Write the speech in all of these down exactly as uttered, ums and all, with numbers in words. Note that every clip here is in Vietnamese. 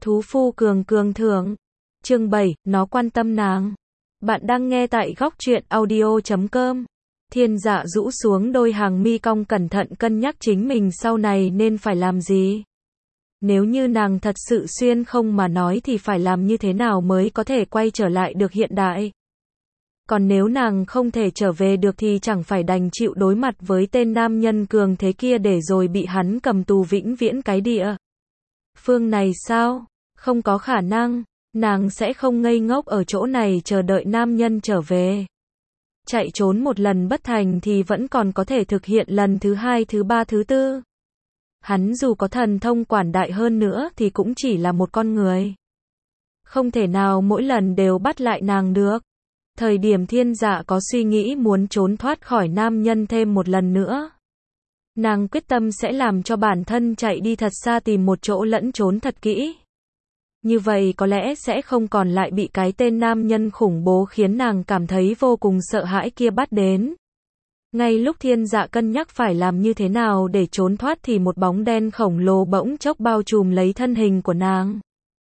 Thú phu cường cường thưởng. Chương bảy, nó quan tâm nàng. Bạn đang nghe tại góc truyện audio chấm com. Thiên Dạ rũ xuống đôi hàng mi cong, cẩn thận cân nhắc chính mình sau này nên phải làm gì. Nếu như nàng thật sự xuyên không mà nói thì phải làm như thế nào mới có thể quay trở lại được hiện đại. Còn nếu nàng không thể trở về được thì chẳng phải đành chịu đối mặt với tên nam nhân cường thế kia để rồi bị hắn cầm tù vĩnh viễn cái địa. Phương này sao? Không có khả năng, nàng sẽ không ngây ngốc ở chỗ này chờ đợi nam nhân trở về. Chạy trốn một lần bất thành thì vẫn còn có thể thực hiện lần thứ hai, thứ ba, thứ tư. Hắn dù có thần thông quảng đại hơn nữa thì cũng chỉ là một con người. Không thể nào mỗi lần đều bắt lại nàng được. Thời điểm Thiên Dạ có suy nghĩ muốn trốn thoát khỏi nam nhân thêm một lần nữa. Nàng quyết tâm sẽ làm cho bản thân chạy đi thật xa, tìm một chỗ lẫn trốn thật kỹ. Như vậy có lẽ sẽ không còn lại bị cái tên nam nhân khủng bố khiến nàng cảm thấy vô cùng sợ hãi kia bắt đến. Ngay lúc Thiên Dạ cân nhắc phải làm như thế nào để trốn thoát thì một bóng đen khổng lồ bỗng chốc bao trùm lấy thân hình của nàng.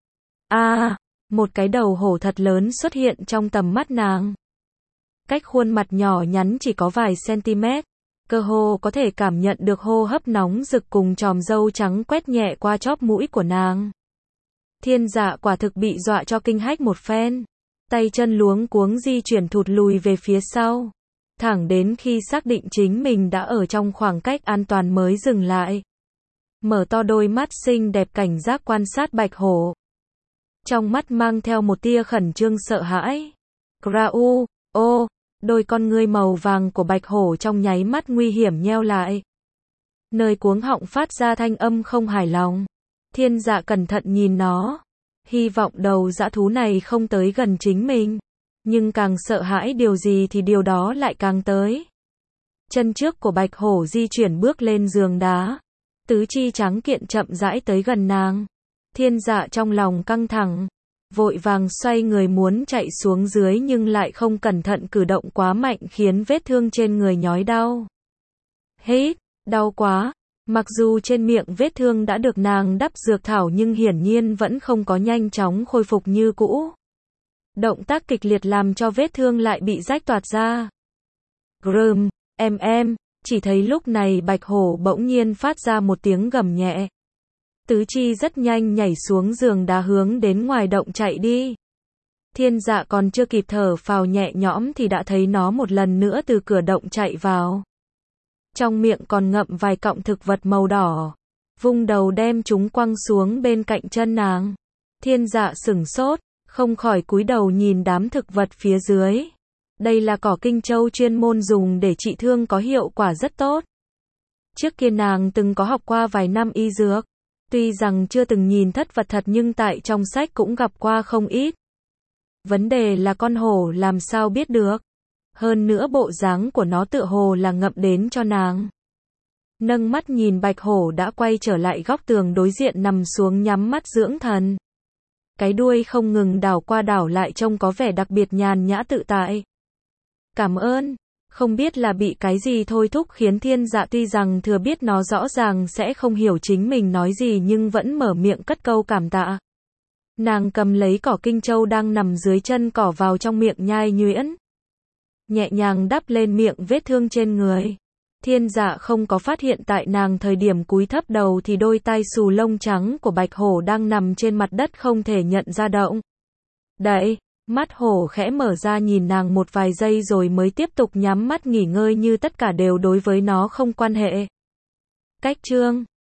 A, à, một cái đầu hổ thật lớn xuất hiện trong tầm mắt nàng. Cách khuôn mặt nhỏ nhắn chỉ có vài cm, cơ hồ có thể cảm nhận được hô hấp nóng rực cùng chòm râu trắng quét nhẹ qua chóp mũi của nàng. Thiên Dạ quả thực bị dọa cho kinh hách một phen, tay chân luống cuống di chuyển thụt lùi về phía sau, thẳng đến khi xác định chính mình đã ở trong khoảng cách an toàn mới dừng lại. Mở to đôi mắt xinh đẹp cảnh giác quan sát bạch hổ. Trong mắt mang theo một tia khẩn trương sợ hãi. Grau, ô, đôi con ngươi màu vàng của bạch hổ trong nháy mắt nguy hiểm nheo lại. Nơi cuống họng phát ra thanh âm không hài lòng. Thiên Dạ cẩn thận nhìn nó, hy vọng đầu dã thú này không tới gần chính mình, nhưng càng sợ hãi điều gì thì điều đó lại càng tới. Chân trước của bạch hổ di chuyển bước lên giường đá, tứ chi trắng kiện chậm rãi tới gần nàng. Thiên Dạ trong lòng căng thẳng, vội vàng xoay người muốn chạy xuống dưới nhưng lại không cẩn thận cử động quá mạnh khiến vết thương trên người nhói đau. Hít, đau quá. Mặc dù trên miệng vết thương đã được nàng đắp dược thảo nhưng hiển nhiên vẫn không có nhanh chóng khôi phục như cũ. Động tác kịch liệt làm cho vết thương lại bị rách toạc ra. Grum, em em, chỉ thấy lúc này bạch hổ bỗng nhiên phát ra một tiếng gầm nhẹ. Tứ chi rất nhanh nhảy xuống giường đá hướng đến ngoài động chạy đi. Thiên Dạ còn chưa kịp thở phào nhẹ nhõm thì đã thấy nó một lần nữa từ cửa động chạy vào. Trong miệng còn ngậm vài cọng thực vật màu đỏ, vung đầu đem chúng quăng xuống bên cạnh chân nàng. Thiên Dạ sửng sốt, không khỏi cúi đầu nhìn đám thực vật phía dưới. Đây là cỏ kinh châu chuyên môn dùng để trị thương có hiệu quả rất tốt. Trước kia nàng từng có học qua vài năm y dược, tuy rằng chưa từng nhìn thất vật thật nhưng tại trong sách cũng gặp qua không ít. Vấn đề là con hổ làm sao biết được. Hơn nữa bộ dáng của nó tựa hồ là ngậm đến cho nàng. Nâng mắt nhìn bạch hổ đã quay trở lại góc tường đối diện nằm xuống nhắm mắt dưỡng thần. Cái đuôi không ngừng đảo qua đảo lại trông có vẻ đặc biệt nhàn nhã tự tại. Cảm ơn. Không biết là bị cái gì thôi thúc khiến Thiên Dạ tuy rằng thừa biết nó rõ ràng sẽ không hiểu chính mình nói gì nhưng vẫn mở miệng cất câu cảm tạ. Nàng cầm lấy cỏ kinh châu đang nằm dưới chân cỏ vào trong miệng nhai nhuyễn. Nhẹ nhàng đắp lên miệng vết thương trên người. Thiên Dạ không có phát hiện tại nàng thời điểm cúi thấp đầu thì đôi tai xù lông trắng của bạch hổ đang nằm trên mặt đất không thể nhận ra động. Đậy, mắt hổ khẽ mở ra nhìn nàng một vài giây rồi mới tiếp tục nhắm mắt nghỉ ngơi như tất cả đều đối với nó không quan hệ. Cách chương